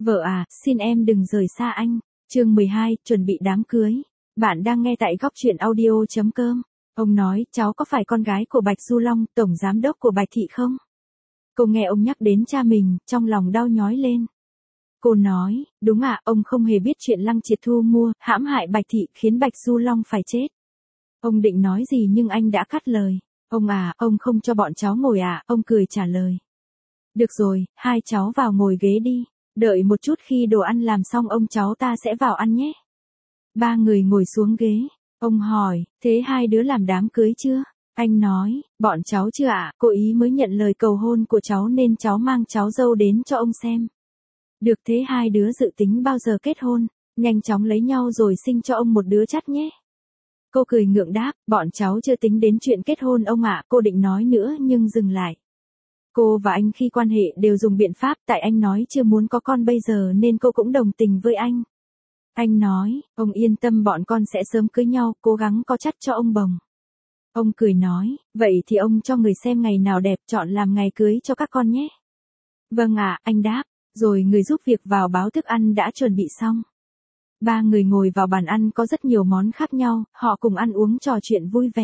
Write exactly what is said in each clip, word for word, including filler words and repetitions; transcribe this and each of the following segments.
Vợ à, xin em đừng rời xa anh. Chương mười hai, chuẩn bị đám cưới. Bạn đang nghe tại góc truyện audio chấm com. Ông nói, cháu có phải con gái của Bạch Du Long, tổng giám đốc của Bạch Thị không? Cô nghe ông nhắc đến cha mình, trong lòng đau nhói lên. Cô nói, đúng ạ, ông không hề biết chuyện Lăng Triệt thu mua, hãm hại Bạch Thị khiến Bạch Du Long phải chết. Ông định nói gì nhưng anh đã cắt lời. Ông à, ông không cho bọn cháu ngồi à, ông cười trả lời. Được rồi, hai cháu vào ngồi ghế đi. Đợi một chút khi đồ ăn làm xong ông cháu ta sẽ vào ăn nhé. Ba người ngồi xuống ghế. Ông hỏi, thế hai đứa làm đám cưới chưa? Anh nói, bọn cháu chưa ạ, cô ý mới nhận lời cầu hôn của cháu nên cháu mang cháu dâu đến cho ông xem. Được thế hai đứa dự tính bao giờ kết hôn, nhanh chóng lấy nhau rồi sinh cho ông một đứa chắt nhé. Cô cười ngượng đáp, bọn cháu chưa tính đến chuyện kết hôn ông ạ, cô định nói nữa nhưng dừng lại. Cô và anh khi quan hệ đều dùng biện pháp, tại anh nói chưa muốn có con bây giờ nên cô cũng đồng tình với anh. Anh nói, ông yên tâm bọn con sẽ sớm cưới nhau, cố gắng có chắt cho ông bồng. Ông cười nói, vậy thì ông cho người xem ngày nào đẹp chọn làm ngày cưới cho các con nhé. Vâng ạ, anh đáp, rồi người giúp việc vào báo thức ăn đã chuẩn bị xong. Ba người ngồi vào bàn ăn có rất nhiều món khác nhau, họ cùng ăn uống trò chuyện vui vẻ.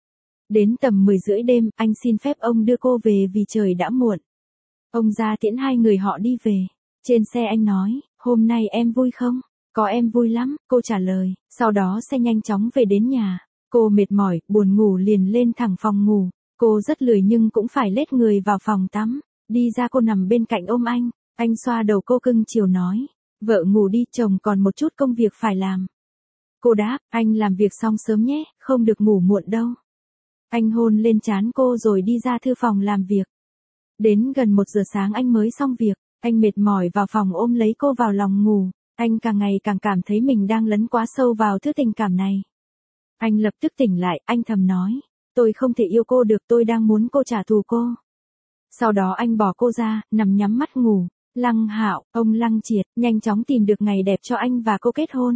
Đến tầm mười rưỡi đêm, anh xin phép ông đưa cô về vì trời đã muộn. Ông ra tiễn hai người họ đi về. Trên xe anh nói, hôm nay em vui không? Có em vui lắm, cô trả lời. Sau đó xe nhanh chóng về đến nhà. Cô mệt mỏi, buồn ngủ liền lên thẳng phòng ngủ. Cô rất lười nhưng cũng phải lết người vào phòng tắm. Đi ra cô nằm bên cạnh ôm anh. Anh xoa đầu cô cưng chiều nói. Vợ ngủ đi, chồng còn một chút công việc phải làm. Cô đáp, anh làm việc xong sớm nhé, không được ngủ muộn đâu. Anh hôn lên trán cô rồi đi ra thư phòng làm việc. Đến gần một giờ sáng anh mới xong việc, anh mệt mỏi vào phòng ôm lấy cô vào lòng ngủ. Anh càng ngày càng cảm thấy mình đang lấn quá sâu vào thứ tình cảm này. Anh lập tức tỉnh lại, anh thầm nói, tôi không thể yêu cô được, tôi đang muốn cô trả thù cô. Sau đó anh bỏ cô ra, nằm nhắm mắt ngủ. Lăng Hạo, ông Lăng Triệt, nhanh chóng tìm được ngày đẹp cho anh và cô kết hôn.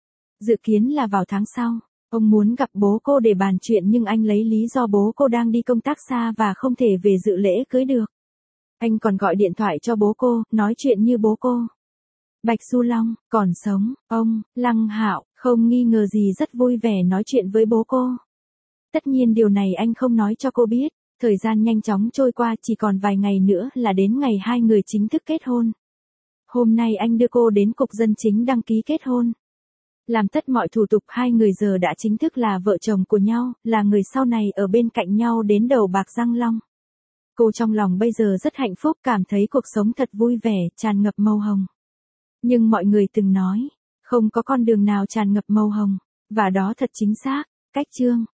Dự kiến là vào tháng sau. Ông muốn gặp bố cô để bàn chuyện nhưng anh lấy lý do bố cô đang đi công tác xa và không thể về dự lễ cưới được. Anh còn gọi điện thoại cho bố cô, nói chuyện như bố cô. Bạch Du Long, còn sống, ông, Lăng Hạo, không nghi ngờ gì rất vui vẻ nói chuyện với bố cô. Tất nhiên điều này anh không nói cho cô biết. Thời gian nhanh chóng trôi qua, chỉ còn vài ngày nữa là đến ngày hai người chính thức kết hôn. Hôm nay anh đưa cô đến cục dân chính đăng ký kết hôn. Làm tất mọi thủ tục, hai người giờ đã chính thức là vợ chồng của nhau, là người sau này ở bên cạnh nhau đến đầu bạc răng long. Cô trong lòng bây giờ rất hạnh phúc, cảm thấy cuộc sống thật vui vẻ, tràn ngập màu hồng. Nhưng mọi người từng nói, không có con đường nào tràn ngập màu hồng, và đó thật chính xác. Cách chương